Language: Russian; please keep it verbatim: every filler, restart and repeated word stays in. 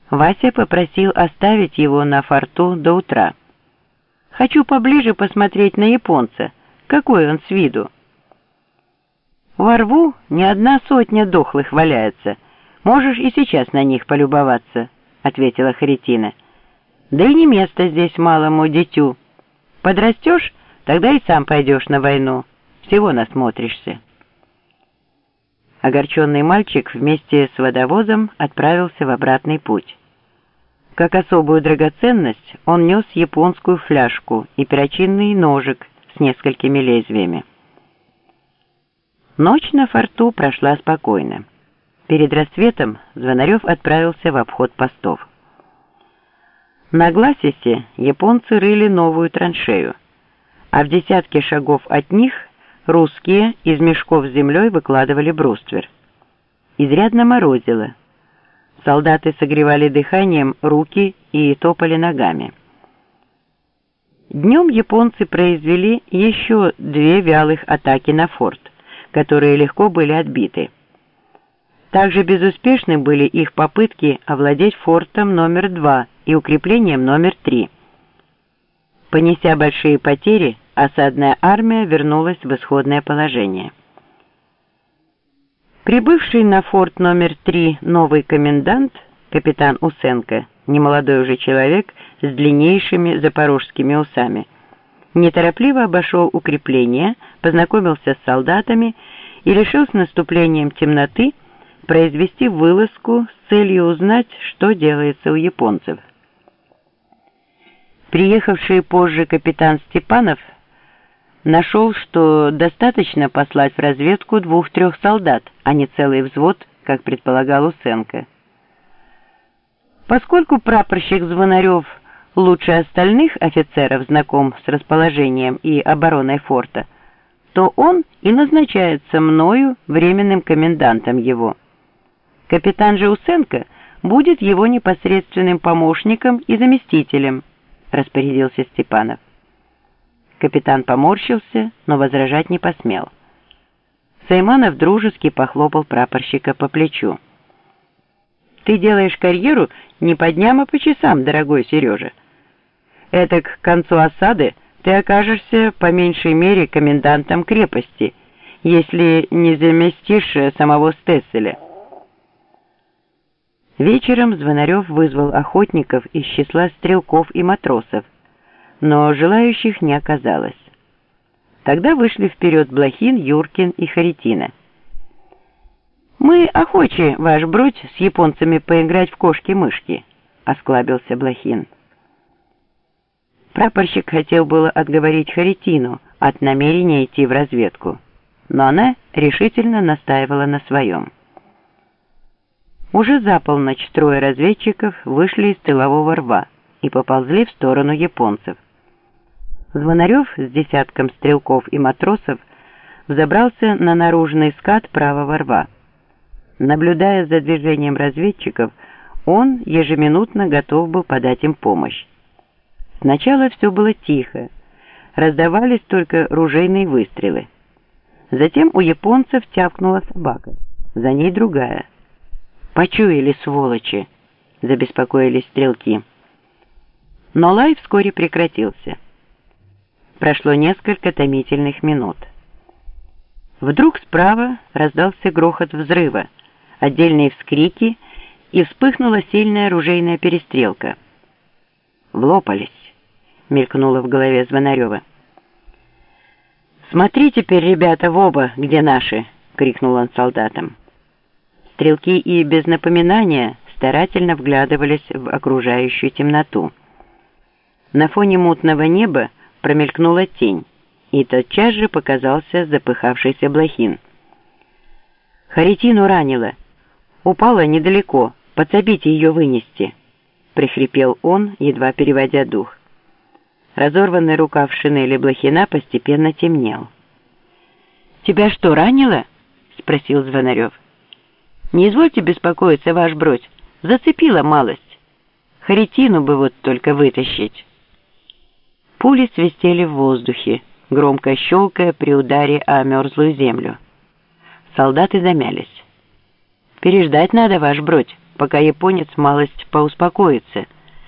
Вася попросил оставить его на форту до утра. «Хочу поближе посмотреть на японца. Какой он с виду?» «Во рву не одна сотня дохлых валяется. Можешь и сейчас на них полюбоваться», — ответила Харитина. «Да и не место здесь малому дитю. Подрастешь, тогда и сам пойдешь на войну. Всего насмотришься». Огорченный мальчик вместе с водовозом отправился в обратный путь. Как особую драгоценность он нес японскую фляжку и перочинный ножик с несколькими лезвиями. Ночь на форту прошла спокойно. Перед рассветом Звонарев отправился в обход постов. На Гласисе японцы рыли новую траншею, а в десятке шагов от них русские из мешков с землей выкладывали бруствер. Изрядно морозило. Солдаты согревали дыханием руки и топали ногами. Днем японцы произвели еще две вялых атаки на форт, которые легко были отбиты. Также безуспешны были их попытки овладеть фортом номер два и укреплением номер три. Понеся большие потери, осадная армия вернулась в исходное положение. Прибывший на форт номер три новый комендант, капитан Усенко, немолодой уже человек с длиннейшими запорожскими усами, неторопливо обошел укрепление, познакомился с солдатами и решил с наступлением темноты произвести вылазку с целью узнать, что делается у японцев. Приехавший позже капитан Степанов нашел, что достаточно послать в разведку двух-трех солдат, а не целый взвод, как предполагал Усенко. Поскольку прапорщик Звонарев лучше остальных офицеров знаком с расположением и обороной форта, то он и назначается мною временным комендантом его. Капитан же Усенко будет его непосредственным помощником и заместителем, распорядился Степанов. Капитан поморщился, но возражать не посмел. Сайманов дружески похлопал прапорщика по плечу. «Ты делаешь карьеру не по дням, а по часам, дорогой Сережа. Этак к концу осады ты окажешься по меньшей мере комендантом крепости, если не заместишь самого Стесселя». Вечером Звонарев вызвал охотников из числа стрелков и матросов, но желающих не оказалось. Тогда вышли вперед Блохин, Юркин и Харитина. «Мы охочи, ваш бродь, с японцами поиграть в кошки-мышки», — осклабился Блохин. Прапорщик хотел было отговорить Харитину от намерения идти в разведку, но она решительно настаивала на своем. Уже за полночь трое разведчиков вышли из тылового рва и поползли в сторону японцев. Звонарев с десятком стрелков и матросов взобрался на наружный скат правого рва. Наблюдая за движением разведчиков, он ежеминутно готов был подать им помощь. Сначала все было тихо, раздавались только ружейные выстрелы. Затем у японцев тявкнула собака, за ней другая. «Почуяли, сволочи!» — забеспокоились стрелки. Но лай вскоре прекратился. Прошло несколько томительных минут. Вдруг справа раздался грохот взрыва, отдельные вскрики, и вспыхнула сильная оружейная перестрелка. «Влопались», — мелькнуло в голове Звонарева. «Смотри теперь, ребята, в оба, где наши!» — крикнул он солдатам. Стрелки и без напоминания старательно вглядывались в окружающую темноту. На фоне мутного неба промелькнула тень, и тотчас же показался запыхавшийся Блохин. «Харитину ранило. Упала недалеко. Подсобите ее вынести», — прихрипел он, едва переводя дух. Разорванный рукав шинели Блохина постепенно темнел. «Тебя что, ранило?» — спросил Звонарев. «Не извольте беспокоиться, ваш бродь. Зацепила малость. Харитину бы вот только вытащить». Пули свистели в воздухе, громко щелкая при ударе о мерзлую землю. Солдаты замялись. «Переждать надо, ваш бродь», — пока японец малость поуспокоится –